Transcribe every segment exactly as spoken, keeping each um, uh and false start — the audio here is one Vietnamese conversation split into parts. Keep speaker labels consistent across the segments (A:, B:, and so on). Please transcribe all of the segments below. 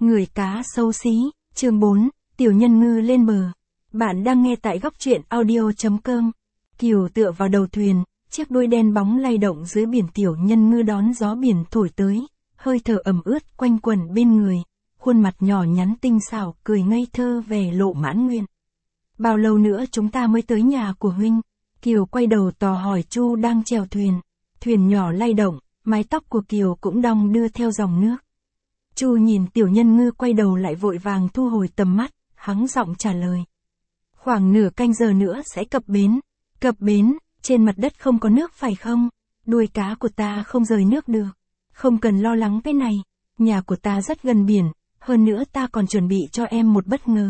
A: Người cá xấu xí, chương bốn, Tiểu Nhân Ngư lên bờ. Bạn đang nghe tại góc truyện audio chấm com. Kiều tựa vào đầu thuyền, chiếc đuôi đen bóng lay động dưới biển. Tiểu Nhân Ngư đón gió biển thổi tới, hơi thở ẩm ướt quanh quẩn bên người, khuôn mặt nhỏ nhắn tinh xảo, cười ngây thơ vẻ lộ mãn nguyện. Bao lâu nữa chúng ta mới tới nhà của huynh? Kiều quay đầu tò hỏi Chu đang chèo thuyền. Thuyền nhỏ lay động, mái tóc của Kiều cũng đong đưa theo dòng nước. Chu nhìn Tiểu Nhân Ngư quay đầu lại vội vàng thu hồi tầm mắt, hắng giọng trả lời. Khoảng nửa canh giờ nữa sẽ cập bến. Cập bến, trên mặt đất không có nước phải không? Đuôi cá của ta không rời nước được. Không cần lo lắng cái này, nhà của ta rất gần biển, hơn nữa ta còn chuẩn bị cho em một bất ngờ.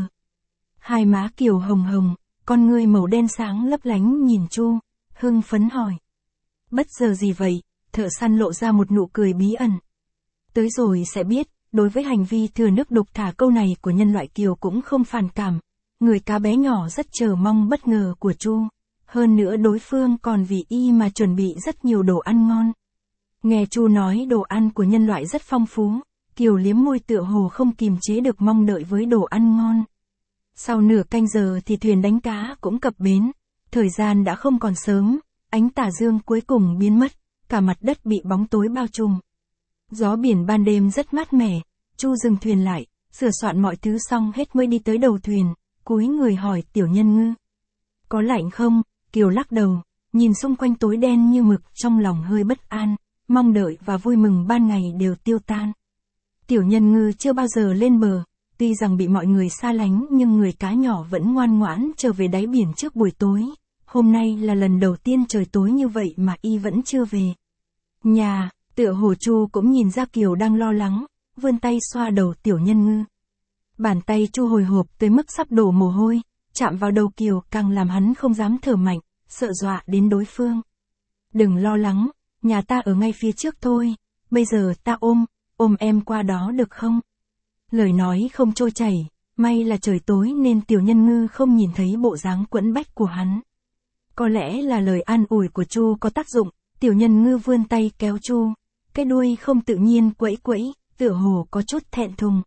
A: Hai má Kiều hồng hồng, con ngươi màu đen sáng lấp lánh nhìn Chu, hưng phấn hỏi. Bất giờ gì vậy? Thợ săn lộ ra một nụ cười bí ẩn. Tới rồi sẽ biết, đối với hành vi thừa nước đục thả câu này của nhân loại, Kiều cũng không phản cảm. Người cá bé nhỏ rất chờ mong bất ngờ của Chu. Hơn nữa đối phương còn vì y mà chuẩn bị rất nhiều đồ ăn ngon. Nghe Chu nói đồ ăn của nhân loại rất phong phú, Kiều liếm môi tựa hồ không kìm chế được mong đợi với đồ ăn ngon. Sau nửa canh giờ thì thuyền đánh cá cũng cập bến. Thời gian đã không còn sớm, ánh tà dương cuối cùng biến mất, cả mặt đất bị bóng tối bao trùm. Gió biển ban đêm rất mát mẻ, Chu dừng thuyền lại, sửa soạn mọi thứ xong hết mới đi tới đầu thuyền, cúi người hỏi Tiểu Nhân Ngư. Có lạnh không? Kiều lắc đầu, nhìn xung quanh tối đen như mực, trong lòng hơi bất an, mong đợi và vui mừng ban ngày đều tiêu tan. Tiểu Nhân Ngư chưa bao giờ lên bờ, tuy rằng bị mọi người xa lánh nhưng người cá nhỏ vẫn ngoan ngoãn trở về đáy biển trước buổi tối. Hôm nay là lần đầu tiên trời tối như vậy mà y vẫn chưa về. Nhà, tựa hồ Chu cũng nhìn ra Kiều đang lo lắng, vươn tay xoa đầu Tiểu Nhân Ngư. Bàn tay Chu hồi hộp tới mức sắp đổ mồ hôi, chạm vào đầu Kiều càng làm hắn không dám thở mạnh, sợ dọa đến đối phương. Đừng lo lắng, nhà ta ở ngay phía trước thôi, bây giờ ta ôm, ôm em qua đó được không? Lời nói không trôi chảy, may là trời tối nên Tiểu Nhân Ngư không nhìn thấy bộ dáng quẫn bách của hắn. Có lẽ là lời an ủi của Chu có tác dụng, Tiểu Nhân Ngư vươn tay kéo Chu, cái đuôi không tự nhiên quẫy quẫy, tựa hồ có chút thẹn thùng.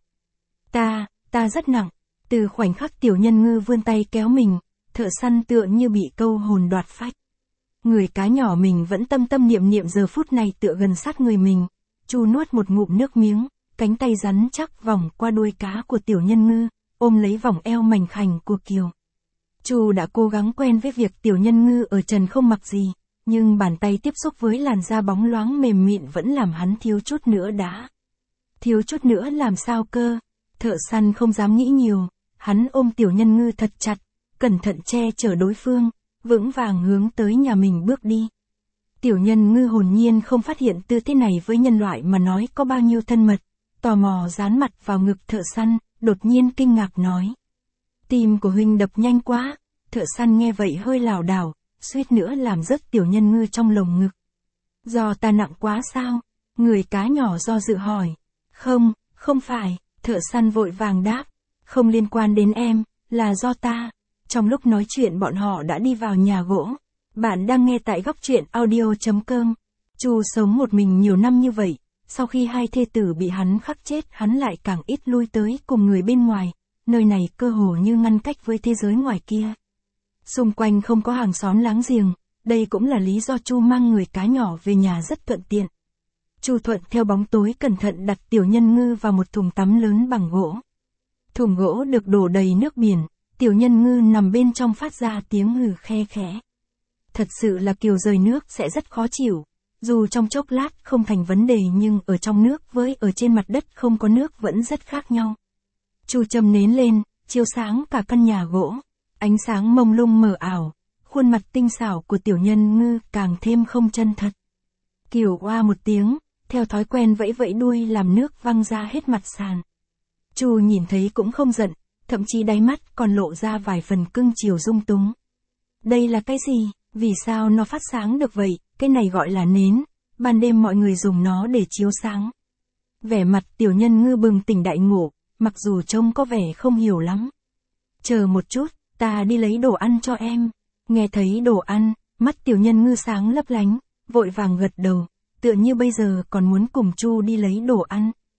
A: Ta, ta rất nặng. Từ khoảnh khắc Tiểu Nhân Ngư vươn tay kéo mình, thợ săn tựa như bị câu hồn đoạt phách. Người cá nhỏ mình vẫn tâm tâm niệm niệm giờ phút này tựa gần sát người mình. Chu nuốt một ngụm nước miếng, cánh tay rắn chắc vòng qua đuôi cá của Tiểu Nhân Ngư, ôm lấy vòng eo mảnh khảnh của Kiều. Chu đã cố gắng quen với việc Tiểu Nhân Ngư ở trần không mặc gì, nhưng bàn tay tiếp xúc với làn da bóng loáng mềm mịn vẫn làm hắn thiếu chút nữa đã. Thiếu chút nữa làm sao cơ? Thợ săn không dám nghĩ nhiều, hắn ôm Tiểu Nhân Ngư thật chặt, cẩn thận che chở đối phương, vững vàng hướng tới nhà mình bước đi. Tiểu Nhân Ngư hồn nhiên không phát hiện tư thế này với nhân loại mà nói có bao nhiêu thân mật, tò mò dán mặt vào ngực thợ săn, đột nhiên kinh ngạc nói. Tim của huynh đập nhanh quá. Thợ săn nghe vậy hơi lảo đảo, suýt nữa làm rớt Tiểu Nhân Ngư trong lồng ngực. Do ta nặng quá sao? Người cá nhỏ do dự hỏi. Không, không phải, thợ săn vội vàng đáp. Không liên quan đến em, là do ta. Trong lúc nói chuyện bọn họ đã đi vào nhà gỗ. Bạn đang nghe tại góc truyện audio chấm com. Chu sống một mình nhiều năm như vậy, sau khi hai thê tử bị hắn khắc chết hắn lại càng ít lui tới cùng người bên ngoài. Nơi này cơ hồ như ngăn cách với thế giới ngoài kia. Xung quanh không có hàng xóm láng giềng, đây cũng là lý do Chu mang người cá nhỏ về nhà rất thuận tiện. Chu thuận theo bóng tối cẩn thận đặt Tiểu Nhân Ngư vào một thùng tắm lớn bằng gỗ. Thùng gỗ được đổ đầy nước biển, Tiểu Nhân Ngư nằm bên trong phát ra tiếng hừ khe khẽ. Thật sự là Kiều rời nước sẽ rất khó chịu, dù trong chốc lát không thành vấn đề nhưng ở trong nước với ở trên mặt đất không có nước vẫn rất khác nhau. Chu châm nến lên, chiếu sáng cả căn nhà gỗ. Ánh sáng mông lung mờ ảo, khuôn mặt tinh xảo của Tiểu Nhân Ngư càng thêm không chân thật. Kiều oa một tiếng, theo thói quen vẫy vẫy đuôi làm nước văng ra hết mặt sàn. Chu nhìn thấy cũng không giận, thậm chí đáy mắt còn lộ ra vài phần cưng chiều dung túng. Đây là cái gì? Vì sao nó phát sáng được vậy? Cái này gọi là nến, ban đêm mọi người dùng nó để chiếu sáng. Vẻ mặt Tiểu Nhân Ngư bừng tỉnh đại ngộ, mặc dù trông có vẻ không hiểu lắm. Chờ một chút. Ta đi lấy đồ ăn cho em. Nghe thấy đồ ăn, mắt Tiểu Nhân Ngư sáng lấp lánh, vội vàng gật đầu, tựa như bây giờ còn muốn cùng Chu đi lấy đồ ăn.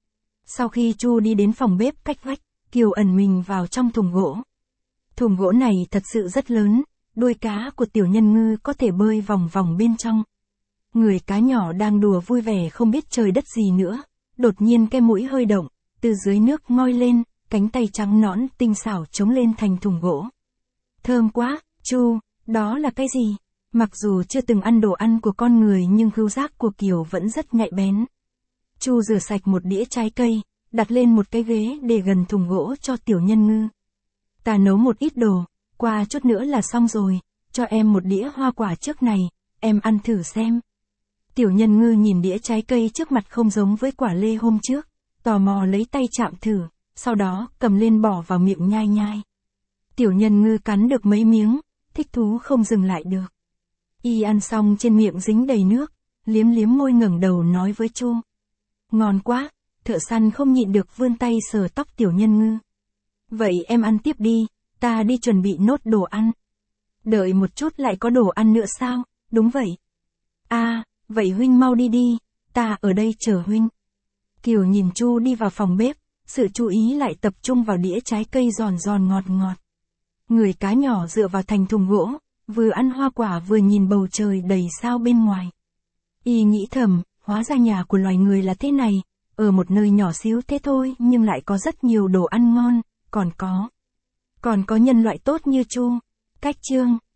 A: Sau khi Chu đi đến phòng bếp cách vách, Kiều ẩn mình vào trong thùng gỗ. Thùng gỗ này thật sự rất lớn, đuôi cá của tiểu nhân ngư có thể bơi vòng vòng bên trong. Người cá nhỏ đang đùa vui vẻ không biết trời đất gì nữa, đột nhiên cái mũi hơi động, từ dưới nước ngoi lên, cánh tay trắng nõn tinh xảo chống lên thành thùng gỗ. Thơm quá, Chu, đó là cái gì? Mặc dù chưa từng ăn đồ ăn của con người nhưng khứu giác của Kiều vẫn rất nhạy bén. Chu rửa sạch một đĩa trái cây, đặt lên một cái ghế để gần thùng gỗ cho tiểu nhân ngư. Ta nấu một ít đồ, qua chút nữa là xong rồi, cho em một đĩa hoa quả trước này, em ăn thử xem. Tiểu nhân ngư nhìn đĩa trái cây trước mặt không giống với quả lê hôm trước, tò mò lấy tay chạm thử, sau đó cầm lên bỏ vào miệng nhai nhai. Tiểu nhân ngư cắn được mấy miếng, thích thú không dừng lại được. Y ăn xong trên miệng dính đầy nước, liếm liếm môi ngẩng đầu nói với Chu. Ngon quá, thợ săn không nhịn được vươn tay sờ tóc tiểu nhân ngư. Vậy em ăn tiếp đi, ta đi chuẩn bị nốt đồ ăn. Đợi một chút lại có đồ ăn nữa sao? Đúng vậy. À, vậy huynh mau đi đi, ta ở đây chờ huynh. Kiều nhìn Chu đi vào phòng bếp, sự chú ý lại tập trung vào đĩa trái cây giòn giòn ngọt ngọt. Người cá nhỏ dựa vào thành thùng gỗ, vừa ăn hoa quả vừa nhìn bầu trời đầy sao bên ngoài. Y nghĩ thầm, hóa ra nhà của loài người là thế này, ở một nơi nhỏ xíu thế thôi nhưng lại có rất nhiều đồ ăn ngon, còn có. Còn có nhân loại tốt như Chu. Cách chương